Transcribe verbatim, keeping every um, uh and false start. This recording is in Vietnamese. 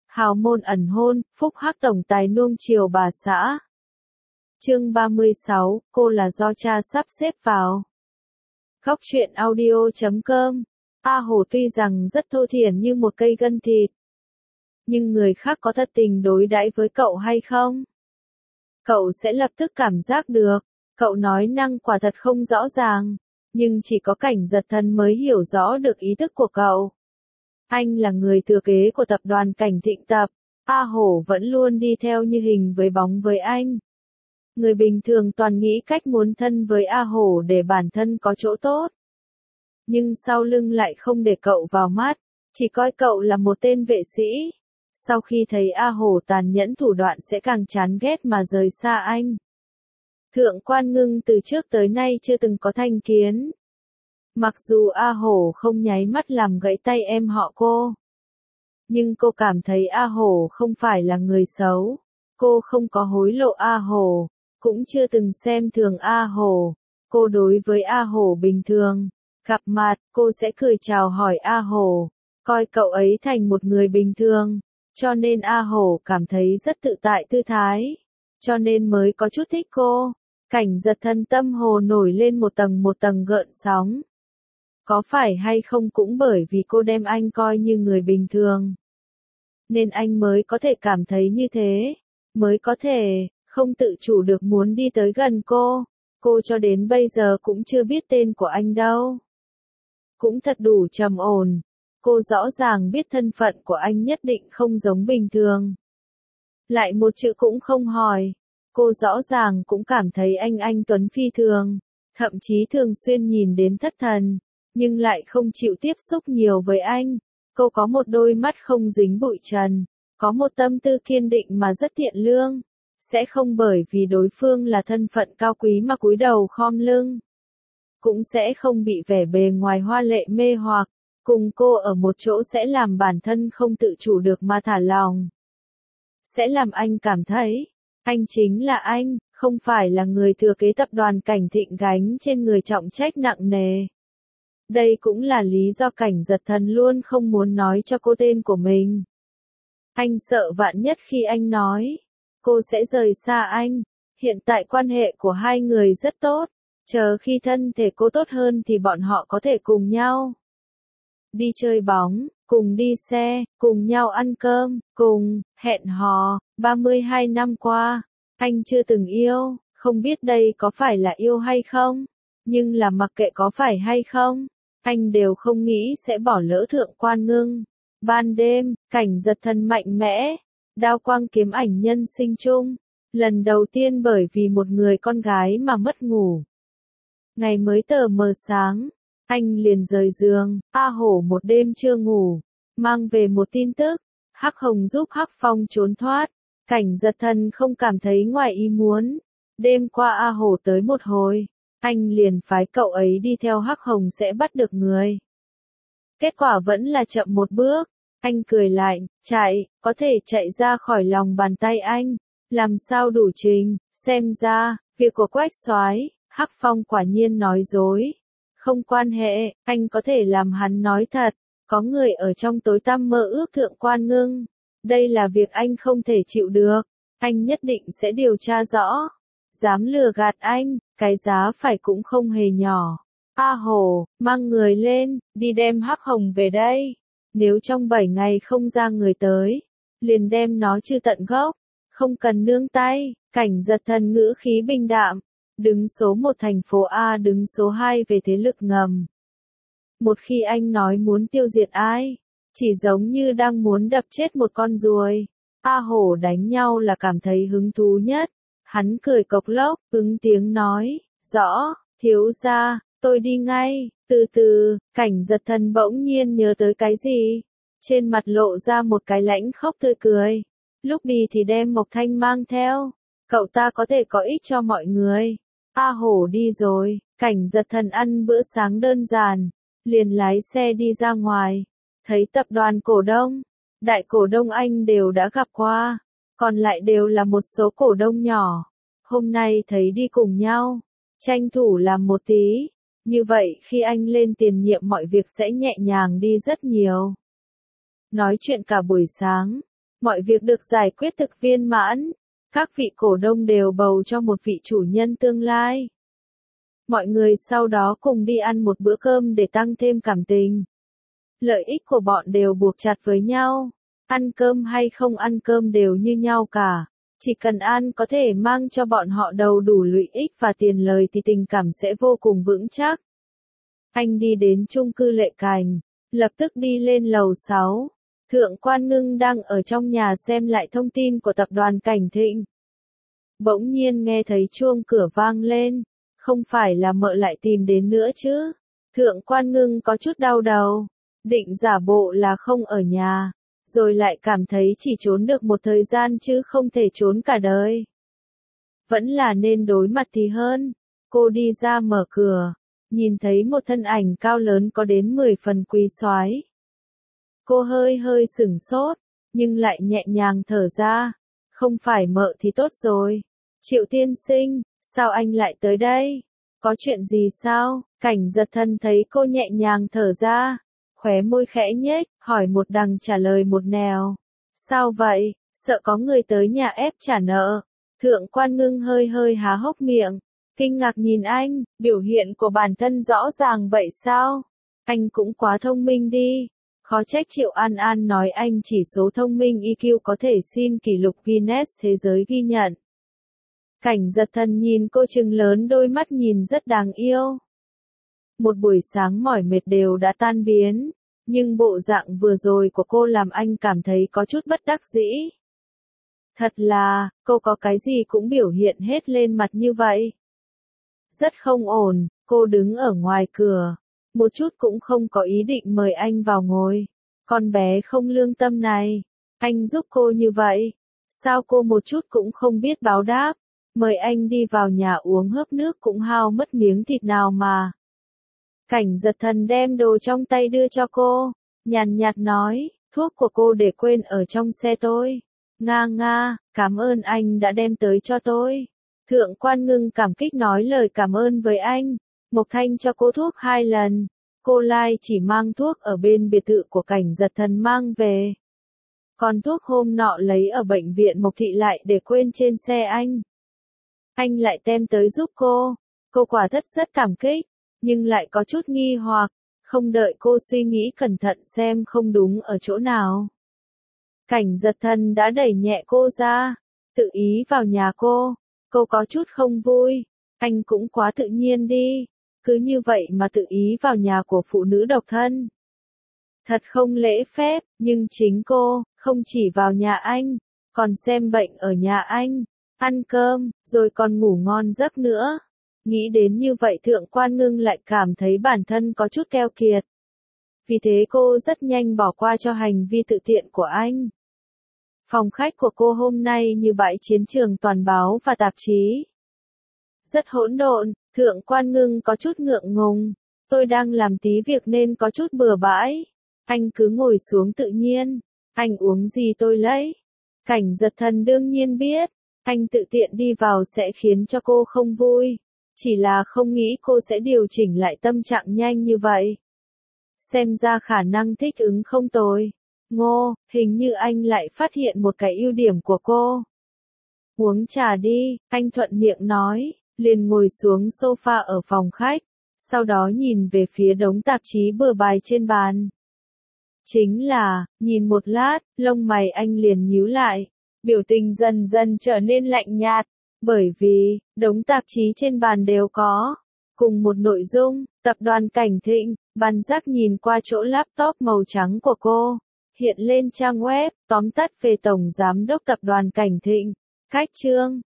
Hào môn ẩn hôn, phúc hắc tổng tài nuông chiều bà xã. Chương ba mươi sáu, cô là do cha sắp xếp vào. Góc truyện audio chấm com. A Hồ tuy rằng rất thô thiển như một cây gân thịt, nhưng người khác có thật tình đối đãi với cậu hay không? Cậu sẽ lập tức cảm giác được. Cậu nói năng quả thật không rõ ràng, nhưng chỉ có Cảnh Giật Thần mới hiểu rõ được ý thức của cậu. Anh là người thừa kế của tập đoàn Cảnh Thịnh Tập, A Hổ vẫn luôn đi theo như hình với bóng với anh. Người bình thường toàn nghĩ cách muốn thân với A Hổ để bản thân có chỗ tốt. Nhưng sau lưng lại không để cậu vào mắt, chỉ coi cậu là một tên vệ sĩ. Sau khi thấy A Hổ tàn nhẫn thủ đoạn sẽ càng chán ghét mà rời xa anh. Thượng Quan Ngưng từ trước tới nay chưa từng có thành kiến. Mặc dù A Hổ không nháy mắt làm gãy tay em họ cô, nhưng cô cảm thấy A Hổ không phải là người xấu. Cô không có hối lộ A Hổ, cũng chưa từng xem thường A Hổ. Cô đối với A Hổ bình thường, gặp mặt, cô sẽ cười chào hỏi A Hổ, coi cậu ấy thành một người bình thường, cho nên A Hổ cảm thấy rất tự tại thư thái, cho nên mới có chút thích cô. Cảnh Giật Thần tâm hồ nổi lên một tầng một tầng gợn sóng. Có phải hay không cũng bởi vì cô đem anh coi như người bình thường, nên anh mới có thể cảm thấy như thế, mới có thể không tự chủ được muốn đi tới gần cô. Cô cho đến bây giờ cũng chưa biết tên của anh đâu. Cũng thật đủ trầm ổn. Cô rõ ràng biết thân phận của anh nhất định không giống bình thường. Lại một chữ cũng không hỏi. Cô rõ ràng cũng cảm thấy anh anh tuấn phi thường, thậm chí thường xuyên nhìn đến thất thần, nhưng lại không chịu tiếp xúc nhiều với anh. Cô có một đôi mắt không dính bụi trần, có một tâm tư kiên định mà rất thiện lương, sẽ không bởi vì đối phương là thân phận cao quý mà cúi đầu khom lưng, cũng sẽ không bị vẻ bề ngoài hoa lệ mê hoặc. Cùng cô ở một chỗ sẽ làm bản thân không tự chủ được mà thả lòng, sẽ làm anh cảm thấy anh chính là anh, không phải là người thừa kế tập đoàn Cảnh Thịnh gánh trên người trọng trách nặng nề. Đây cũng là lý do Cảnh Giật Thần luôn không muốn nói cho cô tên của mình. Anh sợ vạn nhất khi anh nói, cô sẽ rời xa anh. Hiện tại quan hệ của hai người rất tốt, chờ khi thân thể cô tốt hơn thì bọn họ có thể cùng nhau đi chơi bóng, cùng đi xe, cùng nhau ăn cơm, cùng hẹn hò. ba mươi hai năm qua, anh chưa từng yêu, không biết đây có phải là yêu hay không, nhưng là mặc kệ có phải hay không, anh đều không nghĩ sẽ bỏ lỡ Thượng Quan Ngưng. Ban đêm, Cảnh Giật Thần mạnh mẽ, đao quang kiếm ảnh nhân sinh chung, lần đầu tiên bởi vì một người con gái mà mất ngủ. Ngày mới tờ mờ sáng, anh liền rời giường. A Hổ một đêm chưa ngủ, mang về một tin tức, Hắc Hồng giúp Hắc Phong trốn thoát. Cảnh Giật Thần không cảm thấy ngoài ý muốn. Đêm qua A Hổ tới một hồi, anh liền phái cậu ấy đi theo Hắc Hồng sẽ bắt được người. Kết quả vẫn là chậm một bước. Anh cười lạnh, chạy, có thể chạy ra khỏi lòng bàn tay anh, làm sao đủ trình. Xem ra, việc của Quách Soái, Hắc Phong quả nhiên nói dối. Không quan hệ, anh có thể làm hắn nói thật. Có người ở trong tối tăm mơ ước Thượng Quan Ngưng. Đây là việc anh không thể chịu được. Anh nhất định sẽ điều tra rõ. Dám lừa gạt anh, cái giá phải cũng không hề nhỏ. A Hổ, mang người lên, đi đem Hắc Hồng về đây. Nếu trong bảy ngày không ra người tới, liền đem nó trừ tận gốc. Không cần nương tay. Cảnh Giật Thần ngữ khí bình đạm. Đứng số một thành phố A, đứng số hai về thế lực ngầm. Một khi anh nói muốn tiêu diệt ai, chỉ giống như đang muốn đập chết một con ruồi. A Hổ đánh nhau là cảm thấy hứng thú nhất. Hắn cười cộc lốc, ứng tiếng nói, rõ, thiếu gia, tôi đi ngay. Từ từ, Cảnh Giật Thần bỗng nhiên nhớ tới cái gì. Trên mặt lộ ra một cái lãnh khốc tươi cười. Lúc đi thì đem Mộc Thanh mang theo. Cậu ta có thể có ích cho mọi người. A Hổ đi rồi, Cảnh Giật Thần ăn bữa sáng đơn giản, liền lái xe đi ra ngoài. Thấy tập đoàn cổ đông, đại cổ đông anh đều đã gặp qua, còn lại đều là một số cổ đông nhỏ. Hôm nay thấy đi cùng nhau, tranh thủ làm một tí. Như vậy khi anh lên tiền nhiệm mọi việc sẽ nhẹ nhàng đi rất nhiều. Nói chuyện cả buổi sáng, Mọi việc được giải quyết thực viên mãn. Các vị cổ đông đều bầu cho một vị chủ nhân tương lai. Mọi người sau đó cùng đi ăn một bữa cơm để tăng thêm cảm tình. Lợi ích của bọn đều buộc chặt với nhau. Ăn cơm hay không ăn cơm đều như nhau cả. Chỉ cần ăn có thể mang cho bọn họ đầu đủ lợi ích và tiền lời thì tình cảm sẽ vô cùng vững chắc. Anh đi đến chung cư Lệ Cảnh, lập tức đi lên lầu sáu. Thượng quan Ngưng đang ở trong nhà xem lại thông tin của tập đoàn Cảnh Thịnh. Bỗng nhiên nghe thấy chuông cửa vang lên. Không phải là mợ lại tìm đến nữa chứ? Thượng quan Ngưng có chút đau đầu. Định giả bộ là không ở nhà. Rồi lại cảm thấy chỉ trốn được một thời gian chứ không thể trốn cả đời. Vẫn là nên đối mặt thì hơn. Cô đi ra mở cửa. Nhìn thấy một thân ảnh cao lớn có đến mười phần quý soái. Cô hơi hơi sửng sốt. Nhưng lại nhẹ nhàng thở ra. Không phải mợ thì tốt rồi. Triệu tiên sinh, sao anh lại tới đây? Có chuyện gì sao? Cảnh Giật Thần thấy cô nhẹ nhàng thở ra. Khóe môi khẽ nhếch, hỏi một đằng trả lời một nẻo. Sao vậy? Sợ có người tới nhà ép trả nợ. Thượng quan Ngưng hơi hơi há hốc miệng. Kinh ngạc nhìn anh, biểu hiện của bản thân rõ ràng vậy sao? Anh cũng quá thông minh đi. Khó trách Triệu An An nói anh chỉ số thông minh i kiu có thể xin kỷ lục Guinness thế giới ghi nhận. Cảnh Giật Thần nhìn cô trừng lớn đôi mắt nhìn rất đáng yêu. Một buổi sáng mỏi mệt đều đã tan biến, nhưng bộ dạng vừa rồi của cô làm anh cảm thấy có chút bất đắc dĩ. Thật là, cô có cái gì cũng biểu hiện hết lên mặt như vậy. Rất không ổn, cô đứng ở ngoài cửa, một chút cũng không có ý định mời anh vào ngồi. Con bé không lương tâm này, anh giúp cô như vậy, sao cô một chút cũng không biết báo đáp, mời anh đi vào nhà uống hớp nước cũng hao mất miếng thịt nào mà. Cảnh Giật Thần đem đồ trong tay đưa cho cô, nhàn nhạt nói, thuốc của cô để quên ở trong xe tôi. Nga nga, cảm ơn anh đã đem tới cho tôi. Thượng quan Ngưng cảm kích nói lời cảm ơn với anh. Mộc Thanh cho cô thuốc hai lần. Cô Lai chỉ mang thuốc ở bên biệt thự của Cảnh Giật Thần mang về. Còn thuốc hôm nọ lấy ở bệnh viện Mộc Thị lại để quên trên xe anh. Anh lại đem tới giúp cô. Cô quả thật rất cảm kích, nhưng lại có chút nghi hoặc. Không đợi cô suy nghĩ cẩn thận xem không đúng ở chỗ nào. Cảnh Giật Thần đã đẩy nhẹ cô ra, tự ý vào nhà cô. Cô có chút không vui. Anh cũng quá tự nhiên đi. Cứ như vậy mà tự ý vào nhà của phụ nữ độc thân. Thật không lễ phép, nhưng chính cô, không chỉ vào nhà anh, còn xem bệnh ở nhà anh, ăn cơm, rồi còn ngủ ngon giấc nữa. Nghĩ đến như vậy Thượng quan Ngưng lại cảm thấy bản thân có chút keo kiệt. Vì thế cô rất nhanh bỏ qua cho hành vi tự tiện của anh. Phòng khách của cô hôm nay như bãi chiến trường toàn báo và tạp chí. Rất hỗn độn, Thượng quan Ngưng có chút ngượng ngùng. Tôi đang làm tí việc nên có chút bừa bãi. Anh cứ ngồi xuống tự nhiên. Anh uống gì tôi lấy. Cảnh Giật Thần đương nhiên biết. Anh tự tiện đi vào sẽ khiến cho cô không vui. Chỉ là không nghĩ cô sẽ điều chỉnh lại tâm trạng nhanh như vậy. Xem ra khả năng thích ứng không tồi. Ngô, hình như anh lại phát hiện một cái ưu điểm của cô. Uống trà đi, anh thuận miệng nói, liền ngồi xuống sofa ở phòng khách, sau đó nhìn về phía đống tạp chí bừa bãi trên bàn. Chính là, nhìn một lát, lông mày anh liền nhíu lại, biểu tình dần dần trở nên lạnh nhạt, bởi vì, đống tạp chí trên bàn đều có, cùng một nội dung, tập đoàn Cảnh Thịnh, Bàn Giác nhìn qua chỗ laptop màu trắng của cô. Hiện lên trang web, tóm tắt về Tổng Giám đốc Tập đoàn Cảnh Thịnh, khách trương.